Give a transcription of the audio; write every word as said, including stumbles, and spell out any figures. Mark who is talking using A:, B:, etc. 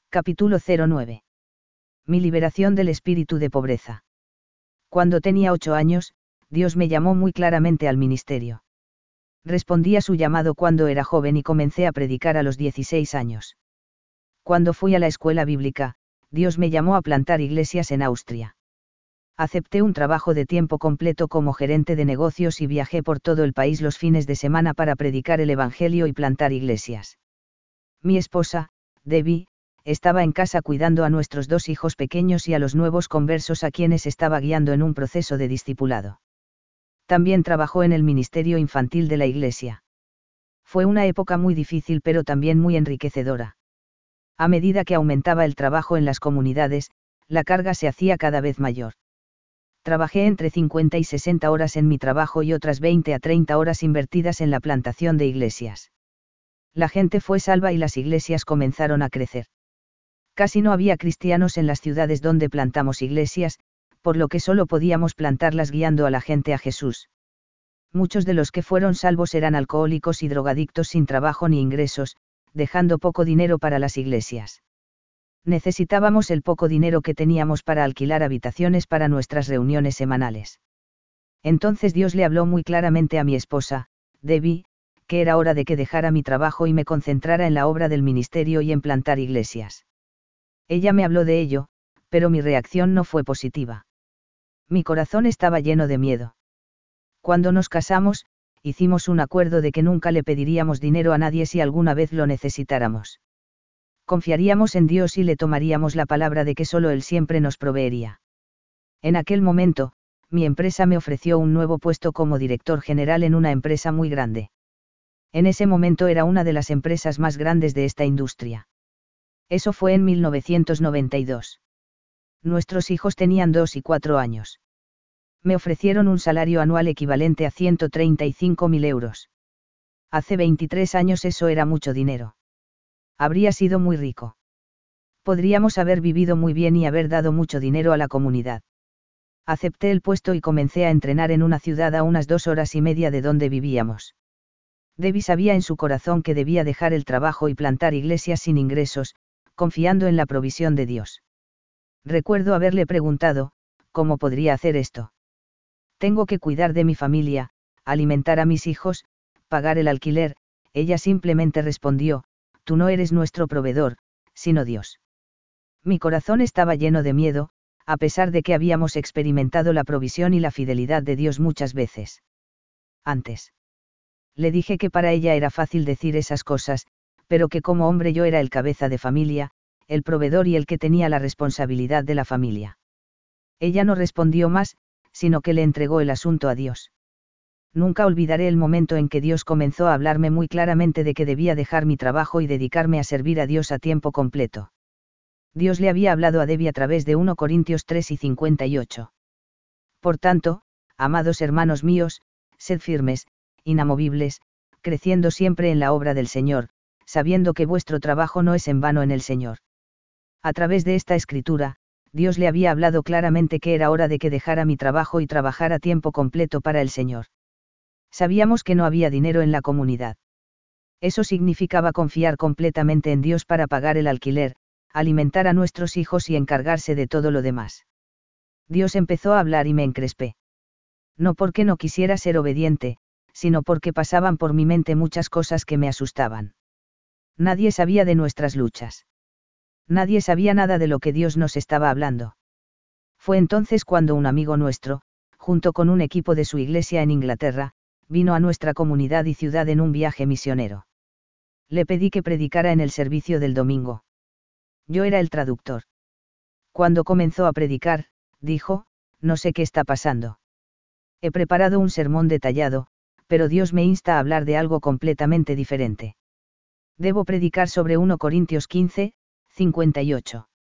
A: Capítulo cero nueve. Mi liberación del espíritu de pobreza. Cuando tenía ocho años, Dios me llamó muy claramente al ministerio. Respondí a su llamado cuando era joven y comencé a predicar a los dieciséis años. Cuando fui a la escuela bíblica, Dios me llamó a plantar iglesias en Austria. Acepté un trabajo de tiempo completo como gerente de negocios y viajé por todo el país los fines de semana para predicar el Evangelio y plantar iglesias. Mi esposa, Debbie, estaba en casa cuidando a nuestros dos hijos pequeños y a los nuevos conversos a quienes estaba guiando en un proceso de discipulado. También trabajó en el ministerio infantil de la iglesia. Fue una época muy difícil pero también muy enriquecedora. A medida que aumentaba el trabajo en las comunidades, la carga se hacía cada vez mayor. Trabajé entre cincuenta y sesenta horas en mi trabajo y otras veinte a treinta horas invertidas en la plantación de iglesias. La gente fue salva y las iglesias comenzaron a crecer. Casi no había cristianos en las ciudades donde plantamos iglesias, por lo que solo podíamos plantarlas guiando a la gente a Jesús. Muchos de los que fueron salvos eran alcohólicos y drogadictos sin trabajo ni ingresos, dejando poco dinero para las iglesias. Necesitábamos el poco dinero que teníamos para alquilar habitaciones para nuestras reuniones semanales. Entonces Dios le habló muy claramente a mi esposa, Debbie, que era hora de que dejara mi trabajo y me concentrara en la obra del ministerio y en plantar iglesias. Ella me habló de ello, pero mi reacción no fue positiva. Mi corazón estaba lleno de miedo. Cuando nos casamos, hicimos un acuerdo de que nunca le pediríamos dinero a nadie si alguna vez lo necesitáramos. Confiaríamos en Dios y le tomaríamos la palabra de que solo Él siempre nos proveería. En aquel momento, mi empresa me ofreció un nuevo puesto como director general en una empresa muy grande. En ese momento era una de las empresas más grandes de esta industria. Eso fue en mil novecientos noventa y dos. Nuestros hijos tenían dos y cuatro años. Me ofrecieron un salario anual equivalente a ciento treinta y cinco mil euros. Hace veintitrés años eso era mucho dinero. Habría sido muy rico. Podríamos haber vivido muy bien y haber dado mucho dinero a la comunidad. Acepté el puesto y comencé a entrenar en una ciudad a unas dos horas y media de donde vivíamos. Debbie sabía en su corazón que debía dejar el trabajo y plantar iglesias sin ingresos, confiando en la provisión de Dios. Recuerdo haberle preguntado, ¿cómo podría hacer esto? Tengo que cuidar de mi familia, alimentar a mis hijos, pagar el alquiler. Ella simplemente respondió, tú no eres nuestro proveedor, sino Dios. Mi corazón estaba lleno de miedo, a pesar de que habíamos experimentado la provisión y la fidelidad de Dios muchas veces. Antes. Le dije que para ella era fácil decir esas cosas, pero que como hombre yo era el cabeza de familia, el proveedor y el que tenía la responsabilidad de la familia. Ella no respondió más, sino que le entregó el asunto a Dios. Nunca olvidaré el momento en que Dios comenzó a hablarme muy claramente de que debía dejar mi trabajo y dedicarme a servir a Dios a tiempo completo. Dios le había hablado a Debbie a través de primera Corintios tres y cincuenta y ocho. Por tanto, amados hermanos míos, sed firmes, inamovibles, creciendo siempre en la obra del Señor, sabiendo que vuestro trabajo no es en vano en el Señor. A través de esta escritura, Dios le había hablado claramente que era hora de que dejara mi trabajo y trabajara a tiempo completo para el Señor. Sabíamos que no había dinero en la comunidad. Eso significaba confiar completamente en Dios para pagar el alquiler, alimentar a nuestros hijos y encargarse de todo lo demás. Dios empezó a hablar y me encrespé. No porque no quisiera ser obediente, sino porque pasaban por mi mente muchas cosas que me asustaban. Nadie sabía de nuestras luchas. Nadie sabía nada de lo que Dios nos estaba hablando. Fue entonces cuando un amigo nuestro, junto con un equipo de su iglesia en Inglaterra, vino a nuestra comunidad y ciudad en un viaje misionero. Le pedí que predicara en el servicio del domingo. Yo era el traductor. Cuando comenzó a predicar, dijo, no sé qué está pasando. He preparado un sermón detallado, pero Dios me insta a hablar de algo completamente diferente. Debo predicar sobre primera Corintios quince, cincuenta y ocho.